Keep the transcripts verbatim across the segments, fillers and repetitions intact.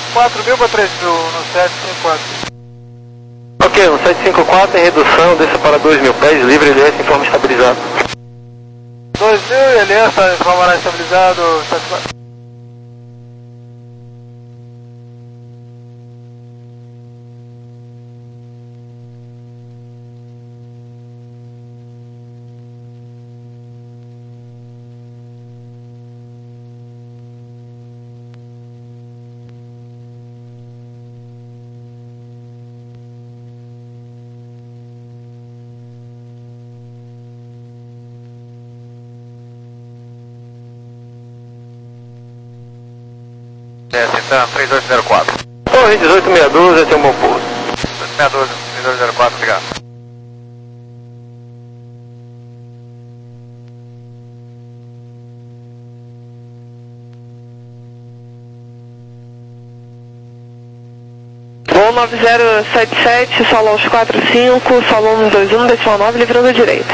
quatro mil para três mil no sete cinco quatro. Ok, no sete cinco quatro em redução, desça para dois mil pés, livre L S em forma estabilizada. dois mil, L S está em forma estabilizado, sete quatro. É, então, três oito zero quatro. Torre dezoito sessenta e dois, esse é o meu pouso. sessenta e dois, três oito zero quatro, obrigado. Voo nove zero sete sete, solo aos quatro cinco, solo um dois um, decimal nove, livrando à direita.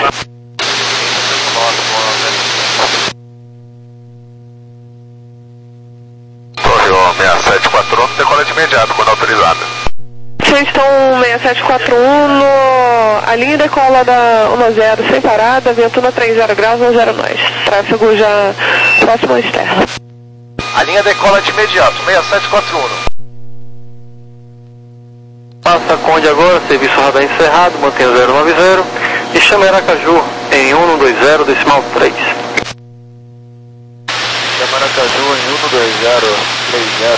seis sete quatro um, decola de imediato, quando autorizada. Estão seis sete quatro um, no... a linha decola da um zero sem parada, vento na trinta graus, um zero nós. Tráfego já próximo à externa. A linha decola de imediato, seis sete quatro um. Passa Conde agora, serviço radar encerrado, mantenha zero nove zero e chama Aracaju em um dois zero, decimal três. Chama Aracaju em um dois zero três zero,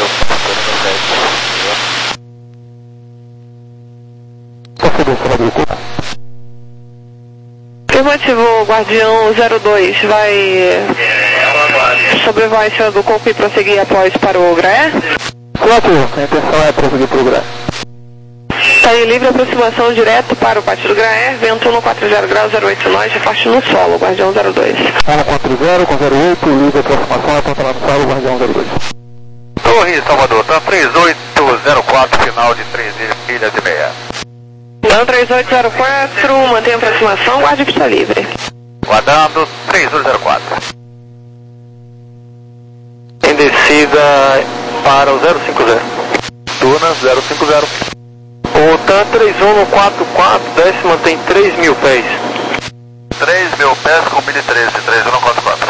Afirmativo, Guardião zero dois, vai sobrevoar em cima do coco e prosseguir após para o Graé? Afirmativo, a intenção é prosseguir para o Graé. Está em livre aproximação direto para o pátio do Graé, vento um quatro zero graus, zero oito nós, forte no solo, Guardião zero dois. um quatro zero com zero oito, livre aproximação, aponta lá no solo, Guardião zero dois. Torre Salvador, tá três oito zero quatro, final de três milhas e meia. Então três oito zero quatro, mantém a aproximação, guarde pista livre. Guardando três oito zero quatro. Em descida para o zero cinco zero. Tuna zero cinco zero. O TAM três um quatro quatro, desce, mantém três mil pés. três mil pés com mil e treze, três um quatro quatro.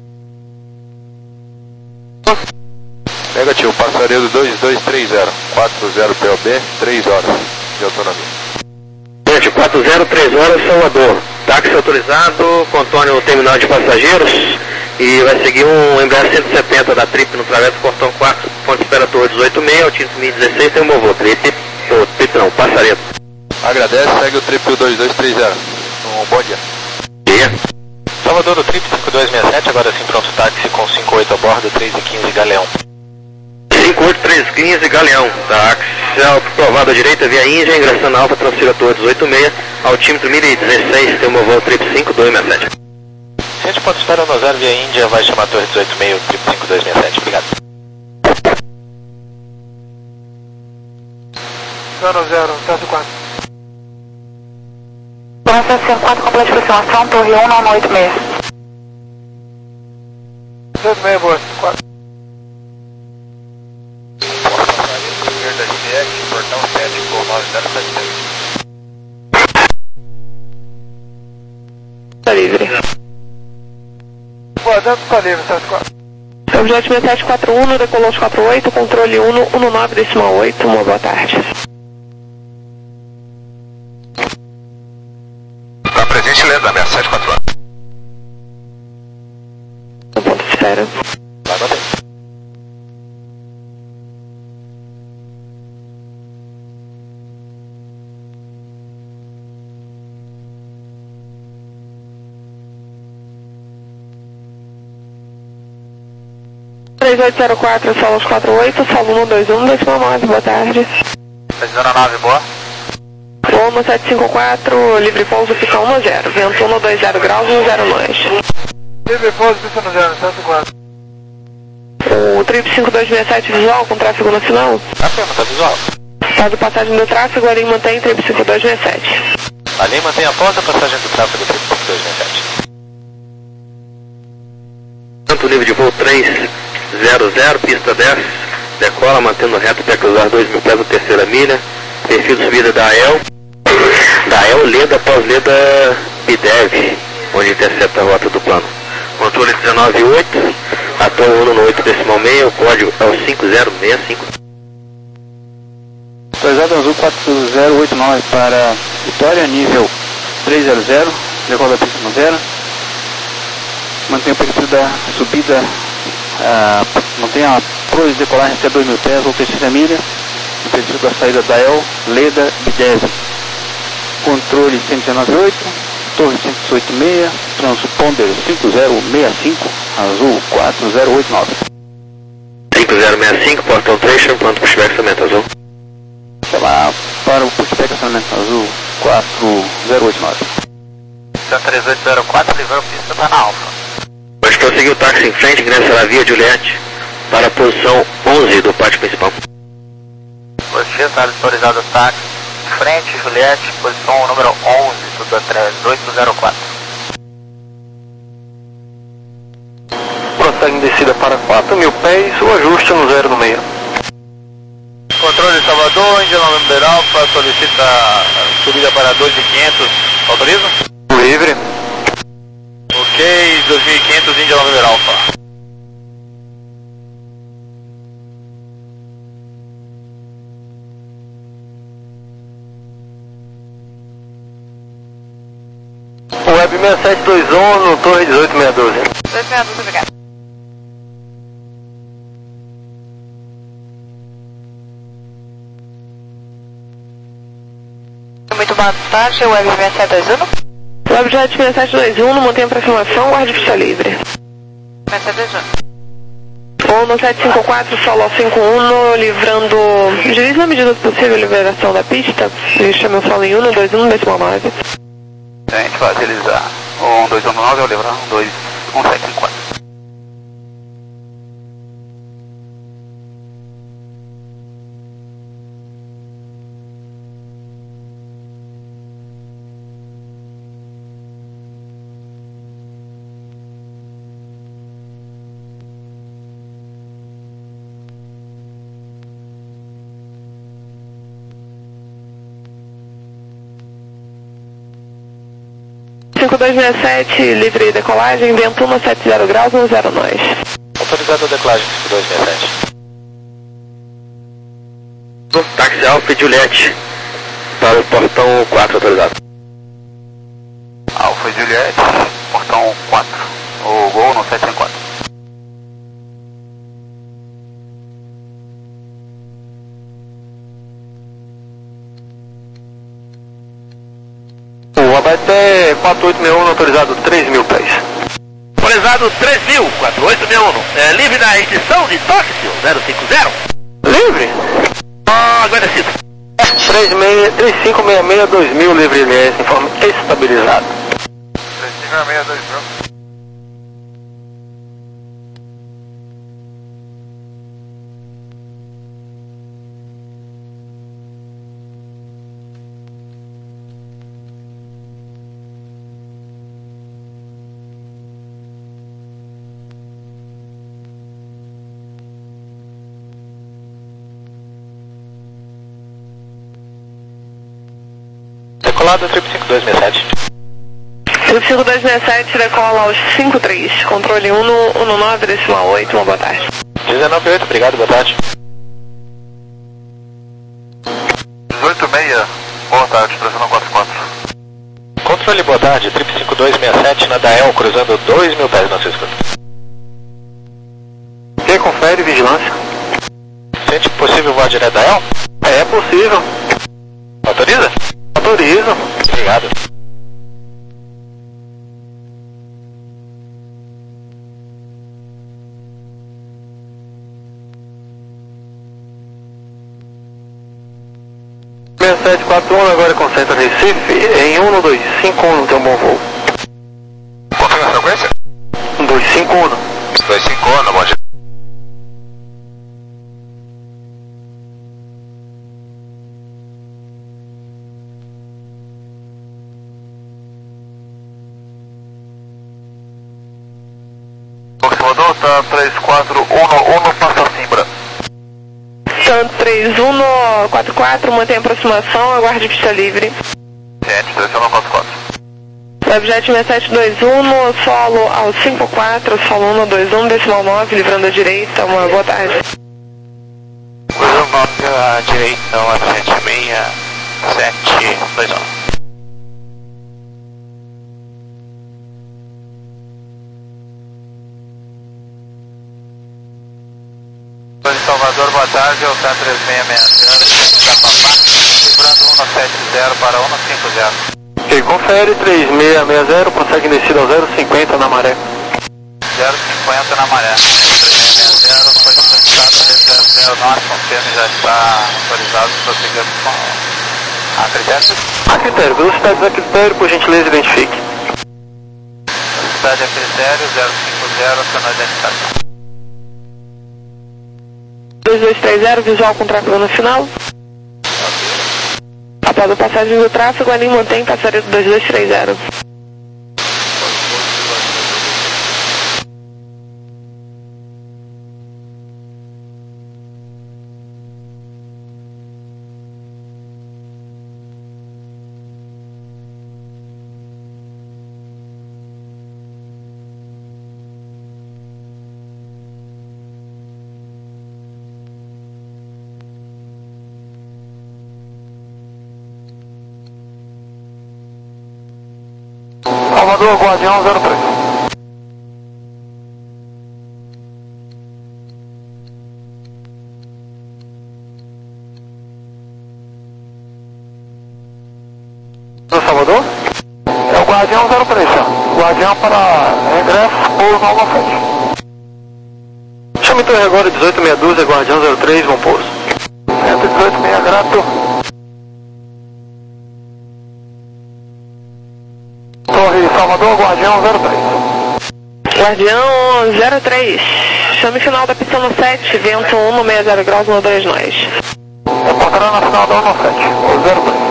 Negativo, passaredo dois dois três zero, quatro zero P O B, três horas de autonomia. Gente, quatro zero três horas, Salvador. Táxi autorizado, contorne o terminal de passageiros e vai seguir um Embraer cento e setenta da Trip no trajeto Portão quatro, ponto espera Torre dezoito seis, Altíssimo mil e dezesseis, tem um bom voo, Trip, ou Trip não, passaredo. Agradece, segue o Trip dois dois três zero. Um bom dia. Dia. Salvador do Trip cinco dois seis sete, agora sim pronto táxi com cinco oito a bordo, três e quinze Galeão. cinco oito três um cinco, Galeão, táxi aprovado à direita via Índia, ingressando na Alfa Transfira Torre dezoito seis, altímetro mil e dezesseis, tem um voo Trip cinco dois seis sete. Gente, ponto espera no zero via Índia, vai chamar Torre dezoito seis, Trip cinco dois seis sete, obrigado. zero zero, sete quatro. Torre sete cinco quatro, completa de aproximação, Torre um nove oito seis. dezoito seis, boa, quatro. Esquerda G X, portão sete, com nove zero sete seis. Está livre. Boa, dentro está livre, sete quatro. Objeto seis sete quatro um, decolou aos quatro oito, controle um nove decimal oito, uma boa tarde. Está presente lenda, seis sete quatro um. No ponto de espera. Vai bater. três oito zero quatro, solo aos quatro oito, solo um dois um, decimal nove, boa tarde. sete zero nove, boa. Voo sete cinco quatro, livre pouso, pista um zero, vento um dois zero graus, um zero nós. Livre pouso, pista no zero, sete quatro. O Trip cinco dois seis sete visual com tráfego nacional. Afirma, tá visual. Faz a passagem do tráfego, a linha mantém Trip cinco dois seis sete. A linha mantém após a passagem do tráfego Trip cinco dois seis sete. Tanto nível de voo três zero zero, pista dez, decola, mantendo reto para cruzar dois mil pés na terceira milha. Perfil de subida da A E L. Da A E L, Leda após Leda Bidev, onde intercepta a rota do plano. Controle dezenove oito, ator um no oito decimal meio, o código é o cinco zero seis cinco. Autorizado azul quatro zero oito nove para Vitória, nível trezentos, decola da pista zero. Mantém o perfil da subida, ah, mantém a proa de decolagem até dois mil pés ou terceira milha. O perfil da saída da A E L, Leda Bidev. Controle cento e dezenove oito, torre cento e dezoito seis, transponder cinco zero seis cinco, azul quatro zero oito nove. cinco zero seis cinco, portão Traction, pronto para pushback acionamento azul. Chamar para o pushback acionamento azul quatro zero oito nove. três oito zero quatro, livrou pista, tá na alfa. Pode prosseguir o táxi em frente, ingressa na via Juliette, para a posição onze do pátio principal. Você está autorizado o táxi, frente Juliette, posição número onze, tudo a três oito zero quatro. Prossegue em descida para quatro mil pés, o ajuste no zero no meio. Controle de Salvador, Índia November Alfa, solicita subida para dois mil e quinhentos, autoriza? Livre. Ok, dois mil e quinhentos, Índia November Alfa. Web seis sete dois um no torre dezoito seis um dois. dezoito seis um dois, obrigado. Muito boa tarde, Web seis sete dois um. Webjet seis sete dois um, mantém a aproximação, guarde pista livre. seis sete dois um. Ou no sete cinco quatro, solo cinco um, livrando, juiz na medida do possível, liberação da pista, ele chama o solo em um dois um decimal nove. A gente vai utilizar o um dois um nove, eu lembro, um dois um sete cinco quatro. cinco dois seis sete, livre decolagem, vento um sete zero graus, um zero nós. Autorizado a decolagem cinco dois seis sete. Táxi Alfa e Juliette, para o portão quatro autorizado. Alfa Juliette, portão quatro, o Gol no sete cinco quatro. O Abaté quatro oito seis um autorizado três mil pés. Autorizado três mil, quatro oito seis um, é livre na extensão de Tóquio, zero cinco zero. Livre? Ah, agradecido. três cinco seis seis dois mil livre L S em forma estabilizada. três cinco seis dois mil. Decolado trip cinco dois seis sete. Trip cinco dois seis sete, decola aos cinco três, controle um no nove decimal oito, uma boa tarde. dezenove oito, obrigado, boa tarde. dezoito seis, boa tarde, tração quatro quatro. Controle, boa tarde, trip cinco dois seis sete na Dael, cruzando dois mil pés na sua escuta. Quem confere vigilância? Sente possível voar direto da Dael? É possível. Autoriza? Autorizo. Obrigado. seis sete quatro um, agora concentra Recife em um dois cinco um, tem um bom voo. Confirma a frequência? um dois cinco um. dois cinco um, bom dia. Salvador, tá três quatro um um, passa Simbra. dois um quatro quatro, mantém aproximação, aguarde pista livre. sete três um quatro quatro. Webjet seis sete dois um, solo ao cinco quatro, solo um dois um, decimal nove, livrando à direita, uma boa tarde. dois um nove à direita, uma sete seis sete dois um. Salvador, boa tarde, é o K três seis seis zero, da Papá, livrando um sete zero para um cinco zero. Ok, confere, três seis seis zero, consegue descida ao zero cinquenta na maré. zero cinquenta na maré, três seis seis zero, foi solicitado três zero zero nove, confirme, já está autorizado, prosseguindo com a critério. A critério, velocidades a critério, por gentileza, identifique. Velocidade a critério, zero cinco zero, acionou a identificação. dois dois três zero, visual com tráfego no final. Após a passagem do tráfego, a linha mantém passaredo dois dois três zero. Salvador, Guardião zero três. Salvador? É o Guardião zero três, senhor. Guardião para ingresso, pouso Nova Frente. Chame torre agora, dezoito meia dúzia, Guardião zero três, bom pouso. cento e dezoito, meia grato. Torre Salvador, Guardião zero três. Guardião zero três, chame final da pista no sete, vento um no sessenta graus no dois nós. Reportará na final da um no sete, o zero três.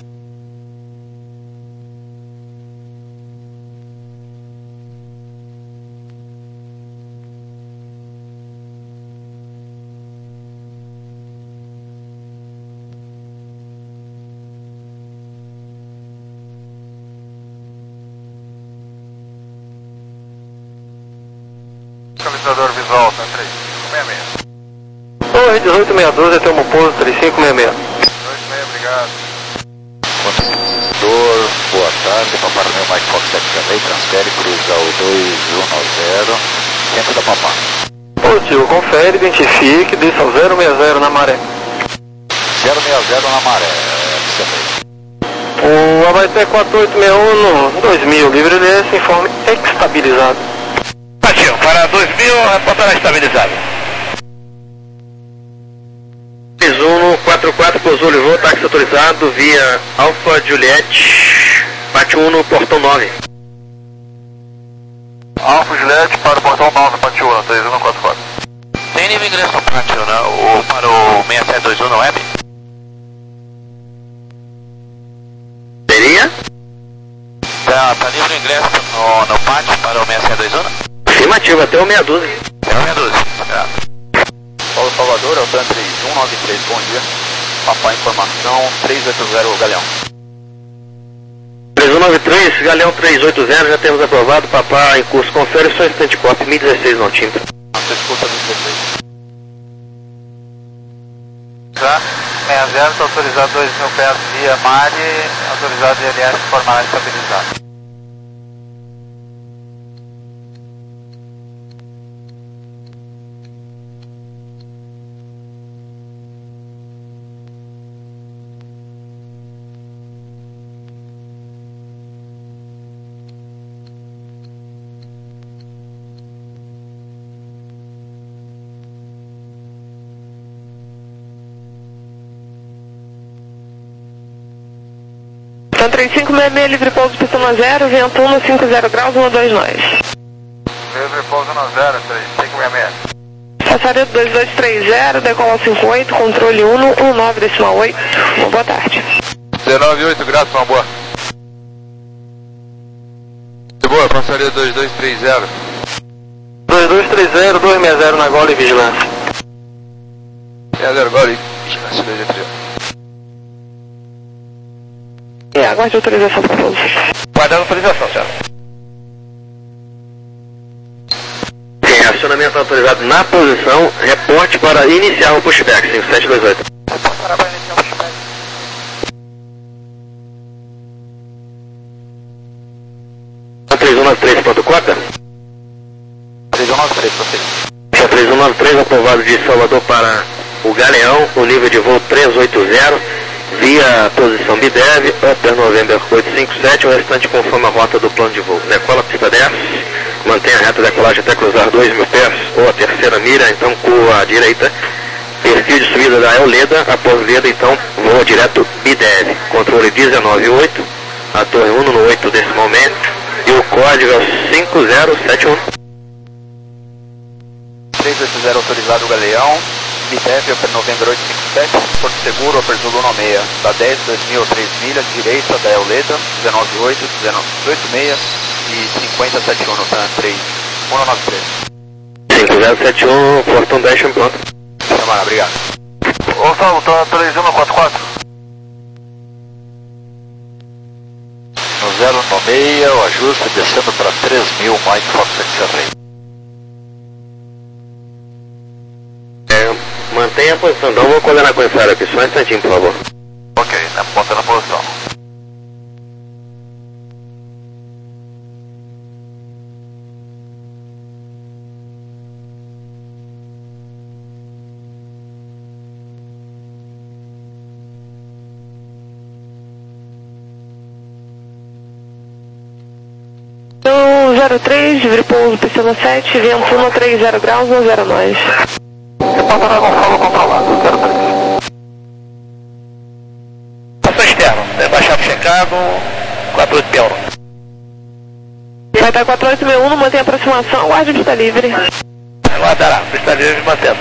Localizador visual, cento e três cinco seis seis. Torre dezoito meia dúzia, tem um pouso três cinco seis seis. dois seis, obrigado. Condutor, boa tarde, Papá Romeo Mike Fox sete também, transfere, cruza o dois um zero, centro da Papá. Positivo, confere, identifique, desça ao zero seis zero na maré. zero seis zero na maré, O Abaité quatro oito seis um no dois mil, livre desse, informe estabilizado. Partiu, para dois mil, reportar estabilizado. três um quatro quatro, pousou, levou, táxi autorizado, via Alfa Juliette, Pátio um no portão nove. Alfa Juliette para o portão nove, Pátio um, três um quatro quatro. Tem nível ingresso no Pátio, né? Ou para o seis sete dois um na web? Seria? Tá, tá livre o ingresso no, no Pátio para o seis sete dois um? Afirmativo, até o meia dúzia. Até o meia dúzia, obrigado. Paulo Salvador, é o Tan três um nove três, bom dia. Papá, informação três oito zero, Galeão. três um nove três, Galeão três oito zero, já temos aprovado, Papá em curso, confere só instante copy, mil e dezesseis não tinta. Você escuta mil e dezesseis. Já, seis zero, está autorizado dois mil pés via Mari, autorizado I L S formal estabilizado. Então três cinco seis seis, livre pouso pista no zero, vento um no cinquenta graus, um dois nós. Livre pouso no zero, três cinco seis seis. Passaredo dois dois três zero, decola cinco oito, controle um um nove decimal oito. Boa tarde. dezenove oito, graças, uma boa. De boa, passaredo dois dois três zero. dois dois três zero, dois seis zero na gola e vigilância. seis zero, gole. Vigilância dois oito zero. É, aguarde autorização para pouso. Guardando autorização, senhor. Sim, acionamento autorizado na posição, reporte para iniciar o pushback, cinco sete dois oito. Para para iniciar o pushback. três um nove três ponto quatro. três um nove três, prossiga. três um nove três aprovado de Salvador para o Galeão, o nível de voo trezentos e oitenta, via posição B D E V, Upper November oitocentos e cinquenta e sete, o restante conforme a rota do plano de voo. Decola pista dez, mantenha a reta de decolagem até cruzar dois mil pés, ou a terceira mira, então curva à direita, perfil de subida da Euleda, após Leda, então voa direto B D E V, controle dezenove oito, a torre um no oito decimalmente, e o código é o cinco zero sete um. três oito zero autorizado o Galeão, B D E V, Upper November oitocentos e cinquenta e sete, Porto Seguro, Upper Zulu nove seis, da dez, dois mil, três milhas, direita da Euleda, dezenove oito, dezoito seis e cinquenta setenta e um, Tan três um nove três. cinco zero sete um, Fortão dez, pronto. Chamara, obrigado. Ô Salvo, tá três um quatro quatro. No zero nove seis, o ajuste descendo para três mil, Mike Fox X-Ray. Mantenha a posição, não vou coordenar com esse área aqui, só um instantinho, por favor. Ok, na ponta na posição. Então, zero três, livre pouso, piscina sete, vento um a trinta graus, um zero nove. Repassará Gonçalo controlado, zero três. Ação externo, baixado checado, quatro oito Piauno. Vai estar quatro oito seis um, mantém a aproximação, guarde pista livre. Aguardará, pista livre mantendo.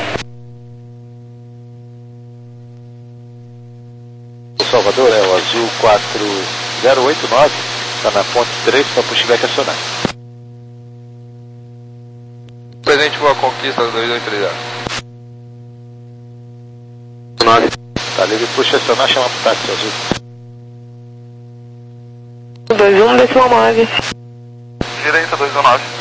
O Salvador é o azul quatro zero oito nove, está na ponte três para pushback acionar. Presente voa Conquista dois oito três zero. nove. Tá livre, puxa acionar, chama pro táxi azul. dois um, decimal nove. Direita dois um nove.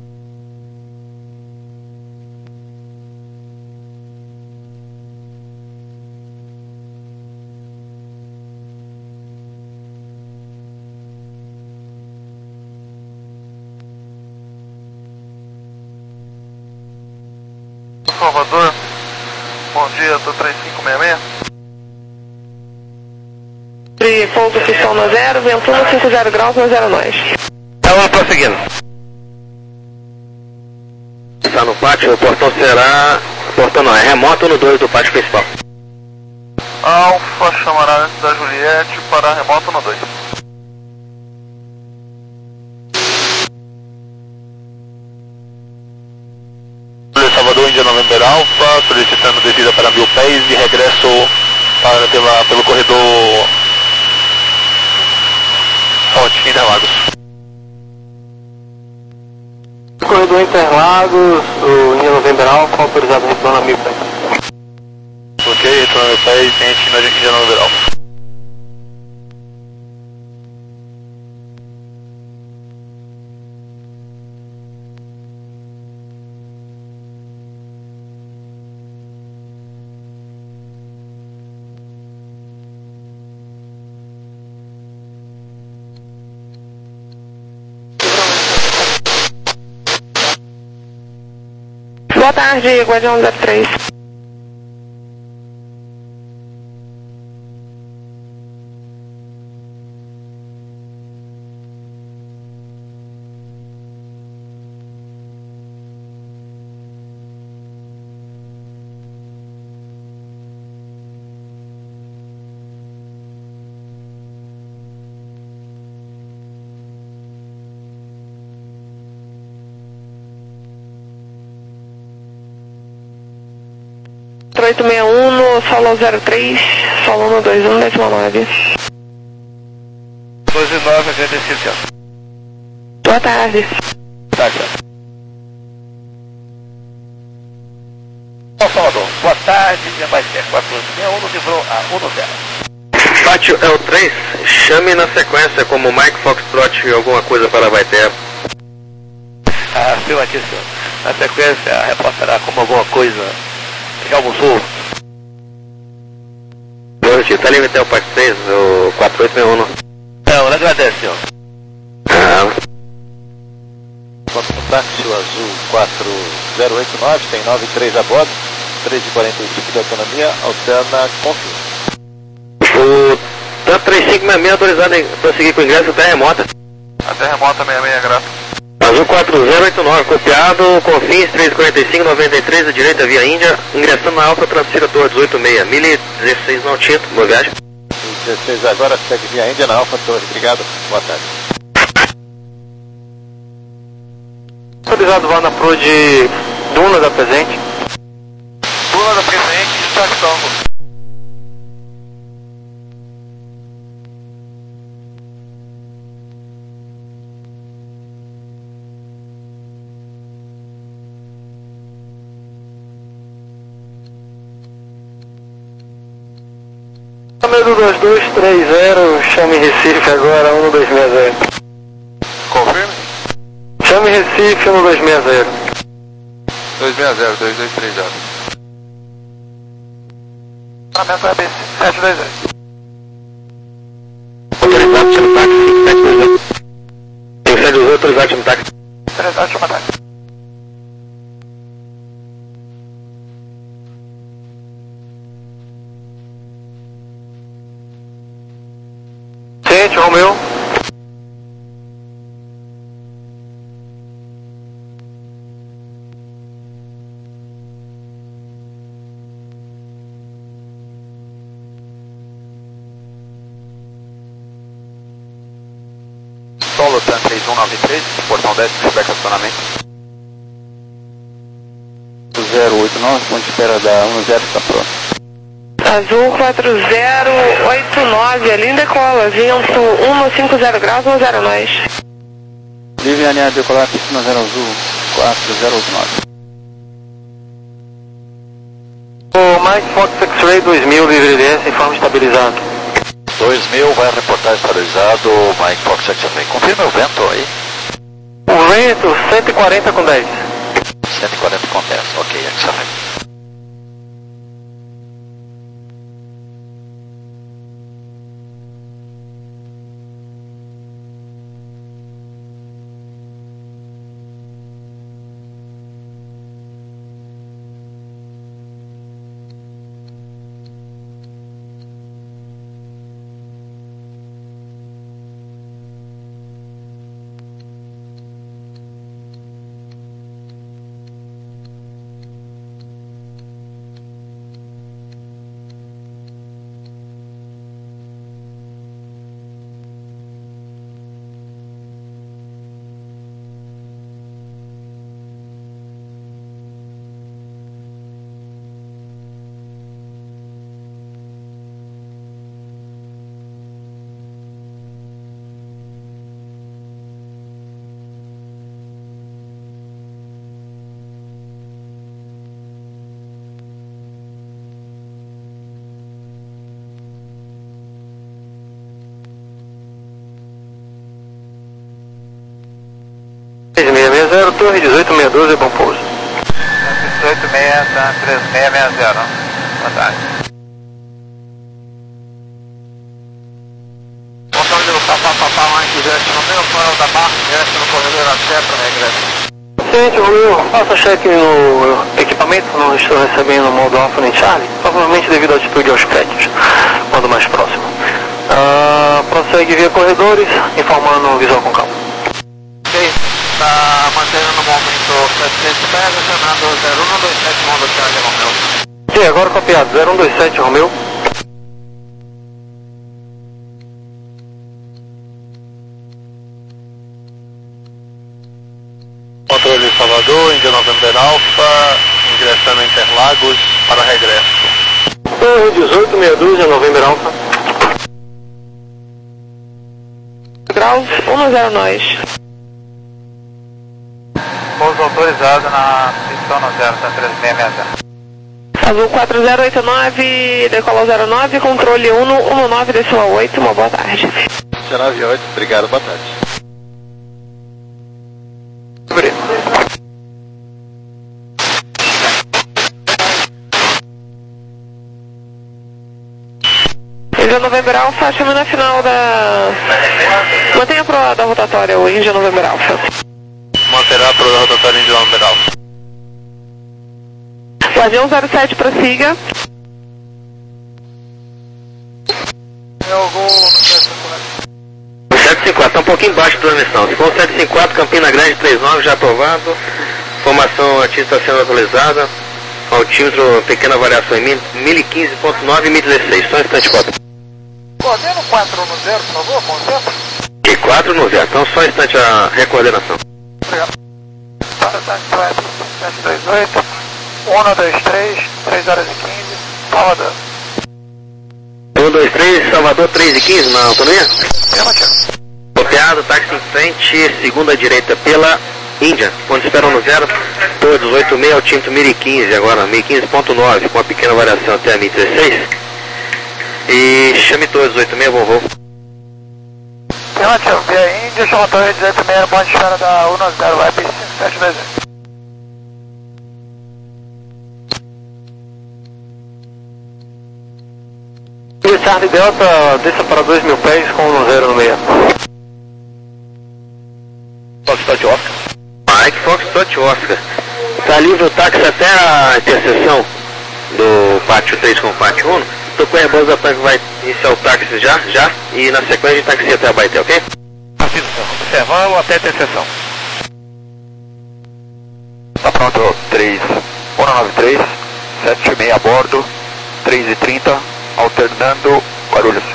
Salvador, bom dia, tô três cinco seis seis. E pouso pistão no zero, vento um a cinquenta graus, um zero nove. Então, prosseguindo. Está no pátio, o portão será... Portão não, é remoto no dois do pátio principal. Alfa chamará antes da Juliette para remoto no dois. Salvador, Índia November Alpha, solicitando descida para mil pés e regresso para, pela, pelo corredor Ponte Interlagos. Corredor Interlagos, o Índia November Alpha, autorizado a retorno a mil pés. Ok, retorno a mil pés, gente na Índia November Alpha. Boa tarde, Guardião zero três. oito seis um no solo zero três, solo no dois um, decimal nove. dois e nove, agradecido, senhor. Boa tarde. Tá, senhor. Salvador, boa tarde, vai ser quatro seis um, livrou a um zero. Pátio é o três, chame na sequência como Mike Foxtrot alguma coisa para Baité. Afirmativo. Na sequência, a resposta será como alguma coisa. Já almoçou? Hoje, tá livre até o Pátio três, o quatro oito seis um. Não, ele agradece, senhor. Ah. Quanto no táxi azul quatro zero oito nove, tem nove três a bordo, três e quarenta e cinco de autonomia, alterna confio. O TAM três cinco seis seis autorizado em prosseguir com o ingresso até remota. Até remota sessenta e seis, graças. Azul quatro zero oito nove, copiado, Confins três quarenta e cinco, noventa e três, à direita via Índia, ingressando na Alfa Transfira Torre dezoito seis, mil e dezesseis no Tinto, boa viagem. dezesseis agora, segue via Índia na Alfa Torre, obrigado, boa tarde. Autorizado vá na Pro de Duna da Presente. Duna da Presente, destaque Tango. Número dois dois três zero, chame Recife agora, um dois seis zero. Confirme? Chame Recife, um dois seis zero. dois seis zero, dois dois três zero. Paramento é B sete dois zero. Autorizado, chama táxi, sete dois zero. cinco sete dois zero, autorizado, chama táxi. Autorizado, chama táxi. Ciente, Romeu. Solo TAM três um nove três, portão dez, feedback acionamento. zero oito nove, ponto de espera da um zero está pronto. Azul quatro zero oito nove, a linda cola, vento um cinco zero graus, um zero nós. Livre alinhado decolar, pista zero azul quatro zero oito nove. O Mike Fox X-Ray dois mil, livre D S, informe estabilizado. dois mil vai reportar estabilizado, Mike Fox X-Ray. Confirma o vento aí. O vento cento e quarenta com dez. cento e quarenta com dez, ok, X-Ray. seis seis seis zero, Torre dezoito seis doze, bom pouso. dezoito seis, TAM três seis seis zero. Boa tarde. Botão de papá, papá, Mike, ingresso no meu plano da barra, ingresso no corredor até para regresso. Ciente, Romeu, faça cheque no equipamento, não estou recebendo o modo Alpha nem Charlie, provavelmente devido à altitude aos prédios, quando mais próximo. Ah, prossegue via corredores, informando o visual com calma. Ok, está mantendo no momento setecentos pés, acionando zero um dois sete, modo Charlie Romeu. Sim, agora copiado, zero um dois sete, Romeu. Controle Salvador, Índia November Alpha, ingressando em Interlagos para regresso. Torre dezoito seis doze, November Alpha. Graus um zero nós. Pouso autorizado na pista no zero, TAM três seis seis zero. Azul quatro zero oito nove, decola zero nove, controle um um nove, decimal oito, uma boa tarde. dezenove oito, obrigado, boa tarde. Índia November Alpha, chama na final da... Mantenha pro da rotatória o Índia November Alpha. Manterá pro da rotatória Índia November Alpha. Guardião zero sete, prossiga. Eu vou no sete sete cinco quatro, está um pouquinho embaixo da transmissão. Se for sete cinco quatro, Campina Grande três nove, já aprovado. Formação ativa está sendo atualizada. Altímetro, pequena variação em mil e quinze ponto nove e mil e dezesseis. Só um instante, quatro. Coordena o quatro no zero, por favor, com o tempo. E quatro no zero. Então só um instante a recoordenação. Obrigado. sete dois oito, um dois três, três horas e quinze, Salvador. um dois três, Salvador três e quinze, na autonomia? Afirmativo. Copiado, táxi em frente, segunda direita pela Índia. Ponto de espera no zero, todos oito seis, altímetro mil e quinze agora, mil e quinze ponto nove, com uma pequena variação até a mil e dezesseis. E chame todos oito seis, vovô. Afirmativo, via Índia, chama torre dezoito seis, ponto de espera da um zero, vai cinco sete dois zero. Charlie Delta, desça para dois mil pés com um zero no meio. Foxtrot Oscar. Mike Foxtrot Oscar. Está livre o táxi até a interseção do pátio três com o pátio um. Estou com o Airbus da Pan que vai iniciar o táxi já, já. E na sequência a gente taxia até a Baité, ok? Observando até a interseção. Tá pronto, três um nove três, sete seis a bordo, três e trinta, alternando Guarulhos.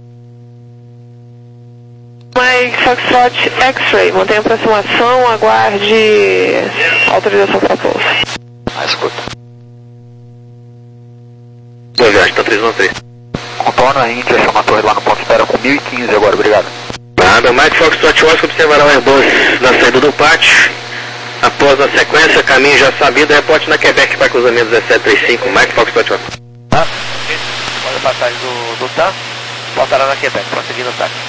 Mike Foxtrot X-Ray, mantenha aproximação, aguarde autorização para pouso. Ah, escuta. Boa viagem, está três um três. Contorno a Índia, chama a torre lá no ponto de espera com mil e quinze agora, obrigado. Nada, Mike Foxtrot Oscar observará o Airbus na saída do pátio. Após a sequência, caminho já sabido, reporte na Quebec para cruzamento dezessete trinta e cinco, Mike Foxtrot Oscar. Tá? Olha a passagem do, do T A M, voltará na Quebec, prosseguindo o táxi.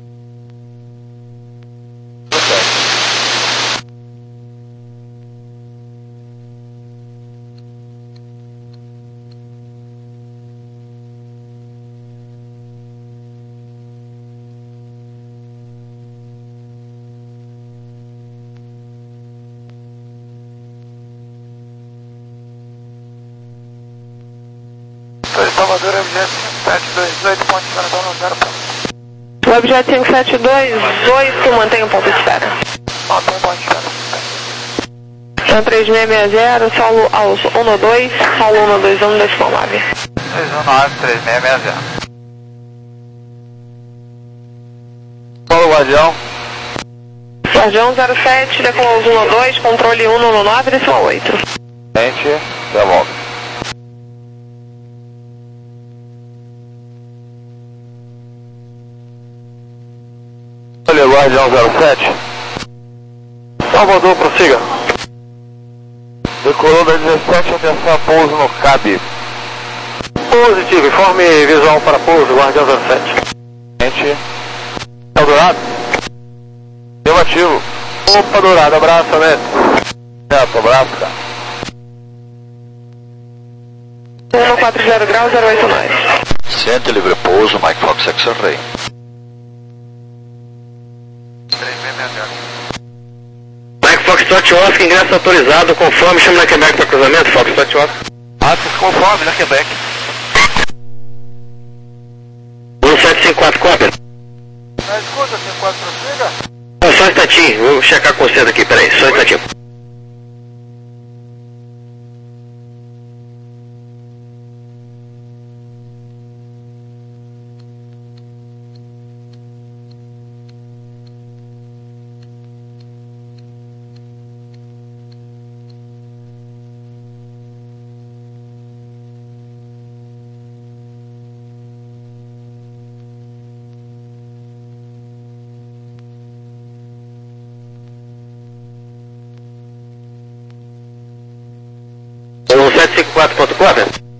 Salvador, objeto cinco sete dois oito, ponto de espera da um zero. O objeto cinco sete dois oito, mantenha o ponto de espera. Mantém o ponto de espera. Então três seis seis zero, solo aos um dois, solo um dois um, decimal nove. três um nove três seis seis zero. Paulo Guardião. Guardião zero sete, decola aos um dois, controle um um nove, decimal oito. Gente, devolve. Olha, Guardião zero sete. Salvador, prossiga. Decolou da dezessete, atenção a pouso no C A B. Positivo, informe visual para pouso, Guardião zero sete. Gente, Eldorado. Afirmativo. Opa, Dourado, abraço, Neto. Neto, abraço, cara. um quatro zero graus, zero oito nove. Centro livre pouso, Mike Fox X-Ray. Mike Foxtrot Oscar, ingresso autorizado, conforme, chama na Quebec para cruzamento, Foxtrot Oscar. Atos conforme na Quebec. um sete cinco quatro, cópia. Na escuta, cinco quatro, prossiga. Ah, só um instantinho, vou checar com você aqui, peraí, só um instantinho. um sete cinco quatro ponto